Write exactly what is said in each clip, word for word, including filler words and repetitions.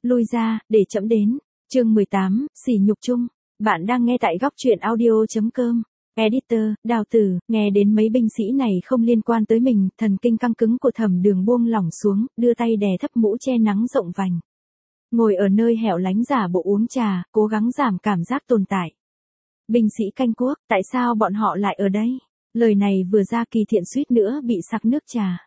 lui ra, để trẫm đến. Chương mười tám, sỉ nhục chung. Bạn đang nghe tại góc truyện audio chấm com. Editor, Đào Tử, nghe đến mấy binh sĩ này không liên quan tới mình, thần kinh căng cứng của Thẩm Đường buông lỏng xuống, đưa tay đè thấp mũ che nắng rộng vành. Ngồi ở nơi hẻo lánh giả bộ uống trà, cố gắng giảm cảm giác tồn tại. Binh sĩ canh quốc, tại sao bọn họ lại ở đây? Lời này vừa ra Kỳ Thiện suýt nữa bị sặc nước trà.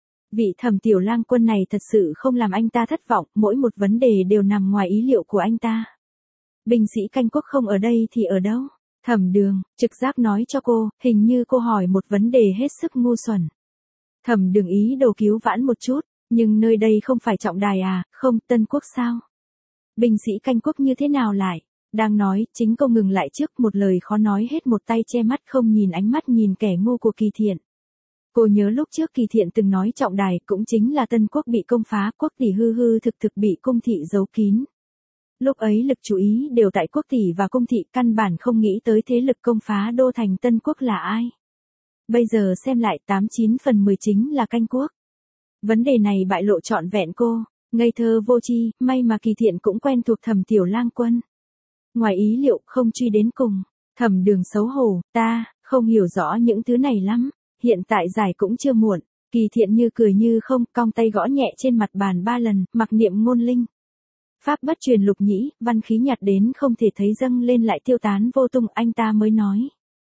Vị Thẩm tiểu lang quân này thật sự không làm anh ta thất vọng, mỗi một vấn đề đều nằm ngoài ý liệu của anh ta. Binh sĩ canh quốc không ở đây thì ở đâu? Thẩm Đường, trực giác nói cho cô, hình như cô hỏi một vấn đề hết sức ngu xuẩn. Thẩm Đường ý đồ cứu vãn một chút, nhưng nơi đây không phải trọng đài à, không, Tân Quốc sao? Binh sĩ canh quốc như thế nào lại? Đang nói, chính cô ngừng lại trước, một lời khó nói hết, một tay che mắt không nhìn ánh mắt nhìn kẻ ngu của Kỳ Thiện. Cô nhớ lúc trước Kỳ Thiện từng nói trọng đài cũng chính là Tân Quốc bị công phá, quốc tỷ hư hư thực thực bị cung thị giấu kín. Lúc ấy lực chú ý đều tại quốc tỷ và cung thị, căn bản không nghĩ tới thế lực công phá đô thành Tân Quốc là ai. Bây giờ xem lại tám chín phần mười chính là canh quốc. Vấn đề này bại lộ trọn vẹn cô, ngây thơ vô tri, may mà Kỳ Thiện cũng quen thuộc Thẩm tiểu lang quân. Ngoài ý liệu, không truy đến cùng. Thẩm Đường xấu hổ, ta, không hiểu rõ những thứ này lắm, hiện tại giải cũng chưa muộn. Kỳ Thiện như cười như không, cong tay gõ nhẹ trên mặt bàn ba lần, mặc niệm ngôn linh. Pháp bất truyền lục nhĩ, văn khí nhạt đến không thể thấy dâng lên lại tiêu tán vô tung, anh ta mới nói.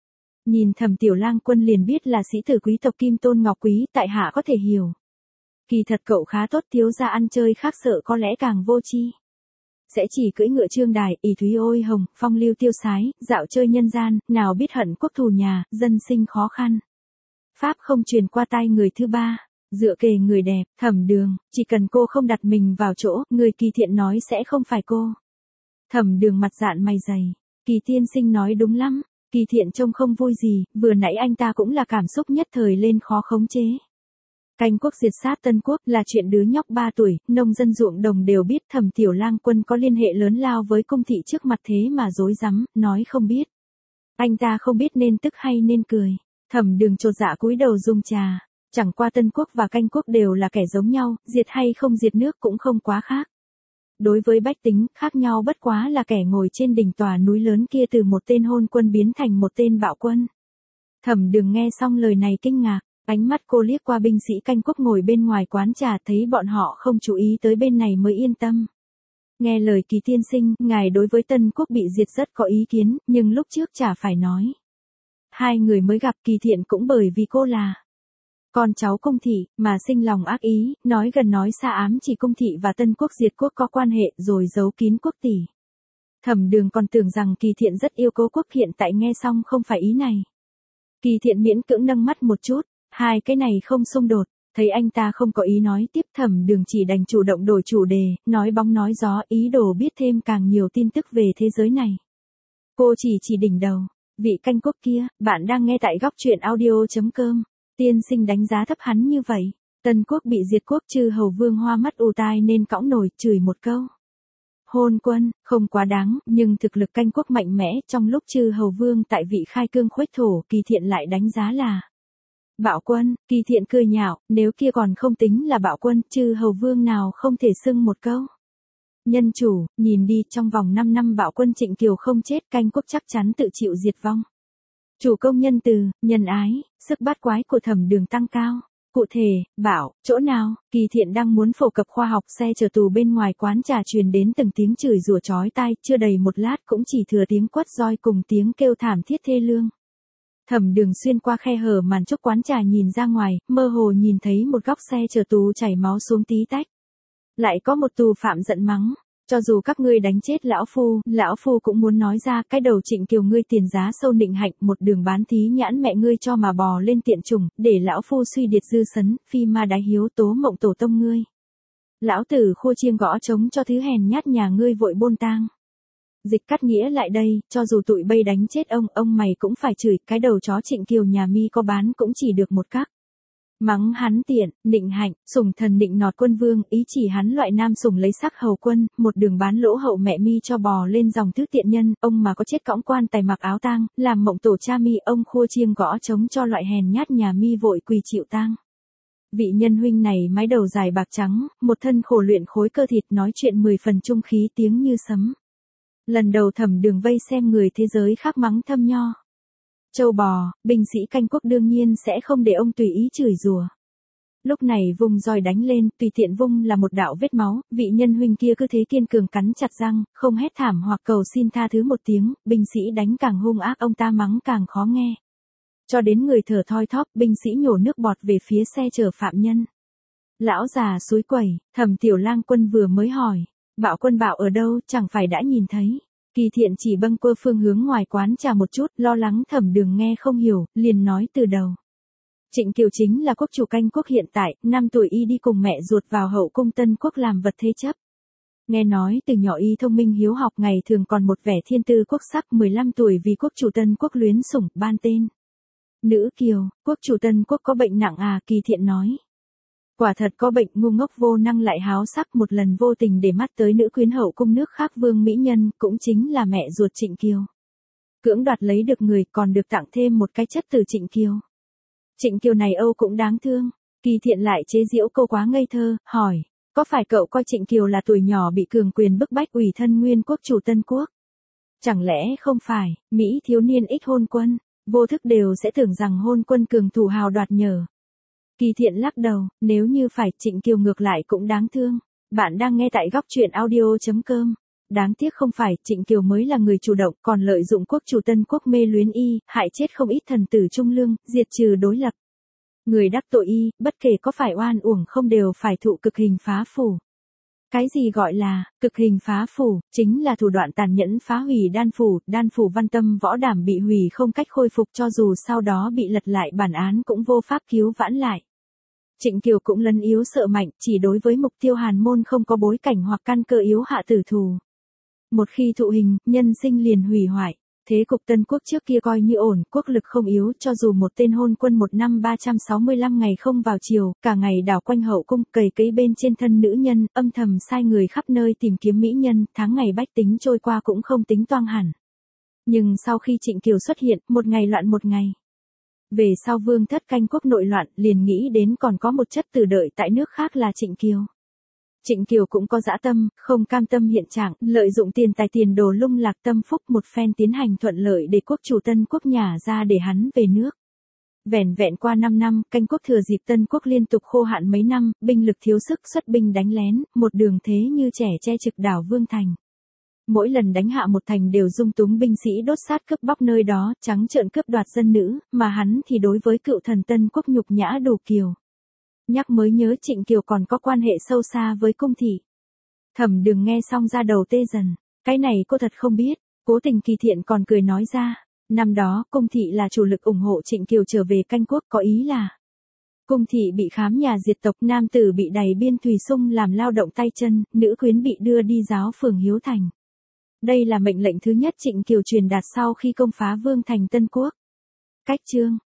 Nhìn Thẩm tiểu lang quân liền biết là sĩ tử quý tộc Kim Tôn Ngọc Quý, tại hạ có thể hiểu. Kỳ thật cậu khá tốt, thiếu gia ăn chơi khác sợ có lẽ càng vô chi. Sẽ chỉ cưỡi ngựa trương đài, ỷ thúy ôi hồng, phong lưu tiêu sái, dạo chơi nhân gian, nào biết hận quốc thù nhà, dân sinh khó khăn. Pháp không truyền qua tay người thứ ba, dựa kề người đẹp, Thẩm Đường, chỉ cần cô không đặt mình vào chỗ, người Kỳ Thiện nói sẽ không phải cô. Thẩm Đường mặt dạn mày dày, Kỳ tiên sinh nói đúng lắm, Kỳ Thiện trông không vui gì, vừa nãy anh ta cũng là cảm xúc nhất thời lên khó khống chế. Canh quốc diệt sát Tân Quốc là chuyện đứa nhóc ba tuổi, nông dân ruộng đồng đều biết. Thẩm tiểu lang quân có liên hệ lớn lao với cung thị trước mặt thế mà dối rắm nói không biết. Anh ta không biết nên tức hay nên cười. Thẩm Đường chột dạ cúi đầu dùng trà, chẳng qua Tân Quốc và canh quốc đều là kẻ giống nhau, diệt hay không diệt nước cũng không quá khác. Đối với bách tính, khác nhau bất quá là kẻ ngồi trên đỉnh tòa núi lớn kia từ một tên hôn quân biến thành một tên bạo quân. Thẩm Đường nghe xong lời này kinh ngạc. Ánh mắt cô liếc qua binh sĩ canh quốc ngồi bên ngoài quán trà, thấy bọn họ không chú ý tới bên này mới yên tâm. Nghe lời Kỳ tiên sinh, ngài đối với Tân Quốc bị diệt rất có ý kiến, nhưng lúc trước chả phải nói. Hai người mới gặp, Kỳ Thiện cũng bởi vì cô là con cháu cung thị, mà sinh lòng ác ý, nói gần nói xa ám chỉ cung thị và Tân Quốc diệt quốc có quan hệ, rồi giấu kín quốc tỷ. Thẩm Đường còn tưởng rằng Kỳ Thiện rất yêu cố quốc, hiện tại nghe xong không phải ý này. Kỳ Thiện miễn cưỡng nâng mắt một chút. Hai cái này không xung đột, thấy anh ta không có ý nói tiếp, Thẩm Đường chỉ đành chủ động đổi chủ đề, nói bóng nói gió, ý đồ biết thêm càng nhiều tin tức về thế giới này. Cô chỉ chỉ đỉnh đầu, vị canh quốc kia, bạn đang nghe tại góc truyện audio chấm com, tiên sinh đánh giá thấp hắn như vậy. Tân Quốc bị diệt quốc, Chư Hầu Vương hoa mắt ù tai nên cõng nổi, chửi một câu. Hôn quân, không quá đáng, nhưng thực lực canh quốc mạnh mẽ, trong lúc Chư Hầu Vương tại vị khai cương khuếch thổ, Kỳ Thiện lại đánh giá là bạo quân. Kỳ Thiện cười nhạo, nếu kia còn không tính là bạo quân, Chư Hầu Vương nào không thể xưng một câu. Nhân chủ, nhìn đi, trong vòng năm năm bạo quân Trịnh Kiều không chết, canh quốc chắc chắn tự chịu diệt vong. Chủ công nhân từ, nhân ái, sức bát quái của Thẩm Đường tăng cao. Cụ thể, bảo, chỗ nào? Kỳ Thiện đang muốn phổ cập khoa học, xe chở tù bên ngoài quán trà truyền đến từng tiếng chửi rủa chói tai, chưa đầy một lát cũng chỉ thừa tiếng quát roi cùng tiếng kêu thảm thiết thê lương. Thẩm Đường xuyên qua khe hở màn trúc quán trà nhìn ra ngoài, mơ hồ nhìn thấy một góc xe chở tù chảy máu xuống tí tách. Lại có một tù phạm giận mắng, cho dù các ngươi đánh chết lão phu, lão phu cũng muốn nói ra, cái đầu Trịnh Kiều ngươi tiền giá sâu nịnh hạnh, một đường bán thí nhãn mẹ ngươi cho mà bò lên tiện chủng, để lão phu suy điệt dư sấn, phi ma đái hiếu tố mộng tổ tông ngươi. Lão tử khua chiêng gõ trống cho thứ hèn nhát nhà ngươi vội bôn tang. Dịch cắt nghĩa lại đây, cho dù tụi bây đánh chết ông, ông mày cũng phải chửi, cái đầu chó Trịnh Kiều nhà mi có bán cũng chỉ được một cắc. Mắng hắn tiện, nịnh hạnh, sủng thần nịnh nọt quân vương, ý chỉ hắn loại nam sủng lấy sắc hầu quân, một đường bán lỗ hậu mẹ mi cho bò lên dòng thứ tiện nhân, ông mà có chết cõng quan tài mặc áo tang, làm mộng tổ cha mi, ông khua chiêng gõ trống cho loại hèn nhát nhà mi vội quỳ chịu tang. Vị nhân huynh này mái đầu dài bạc trắng, một thân khổ luyện khối cơ thịt, nói chuyện mười phần trung khí tiếng như sấm. Lần đầu Thẩm Đường vây xem người thế giới khác mắng thâm nho. Châu bò, binh sĩ canh quốc đương nhiên sẽ không để ông tùy ý chửi rủa. Lúc này vùng roi đánh lên, tùy tiện vung là một đạo vết máu, vị nhân huynh kia cứ thế kiên cường cắn chặt răng, không hét thảm hoặc cầu xin tha thứ một tiếng, binh sĩ đánh càng hung ác, ông ta mắng càng khó nghe. Cho đến người thở thoi thóp, binh sĩ nhổ nước bọt về phía xe chở phạm nhân. Lão già suối quẩy, Thẩm Tiểu Lang Quân vừa mới hỏi, Bạo Quân Bạo ở đâu, chẳng phải đã nhìn thấy. Kỳ Thiện chỉ bâng quơ phương hướng ngoài quán trà một chút, lo lắng Thẩm Đường nghe không hiểu, liền nói từ đầu. Trịnh Kiều chính là quốc chủ canh quốc hiện tại, năm tuổi y đi cùng mẹ ruột vào hậu cung Tân Quốc làm vật thế chấp. Nghe nói từ nhỏ y thông minh hiếu học, ngày thường còn một vẻ thiên tư quốc sắc, mười lăm tuổi vì quốc chủ Tân Quốc luyến sủng, ban tên. Nữ Kiều, quốc chủ Tân Quốc có bệnh nặng à, Kỳ Thiện nói. Quả thật có bệnh, ngu ngốc vô năng lại háo sắc, một lần vô tình để mắt tới nữ quyến hậu cung nước khác vương mỹ nhân, cũng chính là mẹ ruột Trịnh Kiều. Cưỡng đoạt lấy được người, còn được tặng thêm một cái chất từ Trịnh Kiều. Trịnh Kiều này Âu cũng đáng thương. Kỳ Thiện lại chế giễu câu quá ngây thơ, hỏi, có phải cậu coi Trịnh Kiều là tuổi nhỏ bị cường quyền bức bách ủy thân nguyên quốc chủ Tân Quốc? Chẳng lẽ không phải, Mỹ thiếu niên ít hôn quân, vô thức đều sẽ tưởng rằng hôn quân cường thủ hào đoạt nhờ. Kỳ Thiện lắc đầu, nếu như phải, Trịnh Kiều ngược lại cũng đáng thương. Bạn đang nghe tại góc truyện audio chấm com. Đáng tiếc không phải, Trịnh Kiều mới là người chủ động, còn lợi dụng quốc chủ Tân Quốc mê luyến y, hại chết không ít thần tử trung lương, diệt trừ đối lập. Người đắc tội y, bất kể có phải oan uổng không đều phải thụ cực hình phá phủ. Cái gì gọi là cực hình phá phủ, chính là thủ đoạn tàn nhẫn phá hủy đan phủ, đan phủ Văn Tâm Võ Đảm bị hủy không cách khôi phục, cho dù sau đó bị lật lại bản án cũng vô pháp cứu vãn lại. Trịnh Kiều cũng lấn yếu sợ mạnh, chỉ đối với mục tiêu hàn môn không có bối cảnh hoặc căn cơ yếu hạ tử thù. Một khi thụ hình, nhân sinh liền hủy hoại. Thế cục Tân Quốc trước kia coi như ổn, quốc lực không yếu, cho dù một tên hôn quân một năm ba trăm sáu mươi lăm ngày không vào triều, cả ngày đảo quanh hậu cung, cày cấy bên trên thân nữ nhân, âm thầm sai người khắp nơi tìm kiếm mỹ nhân, tháng ngày bách tính trôi qua cũng không tính toang hẳn. Nhưng sau khi Trịnh Kiều xuất hiện, một ngày loạn một ngày. Về sau vương thất canh quốc nội loạn, liền nghĩ đến còn có một chất tử đợi tại nước khác là Trịnh Kiều. Trịnh Kiều cũng có dã tâm, không cam tâm hiện trạng, lợi dụng tiền tài tiền đồ lung lạc tâm phúc, một phen tiến hành thuận lợi để quốc chủ Tân Quốc nhả ra để hắn về nước. Vẻn vẹn qua năm năm, canh quốc thừa dịp Tân Quốc liên tục khô hạn mấy năm, binh lực thiếu sức, xuất binh đánh lén, một đường thế như trẻ che trực đảo Vương Thành. Mỗi lần đánh hạ một thành đều dung túng binh sĩ đốt sát cướp bóc nơi đó, trắng trợn cướp đoạt dân nữ, mà hắn thì đối với cựu thần Tân Quốc nhục nhã đủ kiều. Nhắc mới nhớ Trịnh Kiều còn có quan hệ sâu xa với cung thị. Thẩm Đường nghe xong ra đầu tê dần, cái này cô thật không biết. Cố Tình Kỳ Thiện còn cười nói ra, năm đó cung thị là chủ lực ủng hộ Trịnh Kiều trở về canh quốc, có ý là cung thị bị khám nhà diệt tộc, nam tử bị đày biên thùy sung làm lao động tay chân, nữ quyến bị đưa đi giáo phường Hiếu Thành. Đây là mệnh lệnh thứ nhất Trịnh Kiều truyền đạt sau khi công phá Vương thành Tân Quốc. Cách chương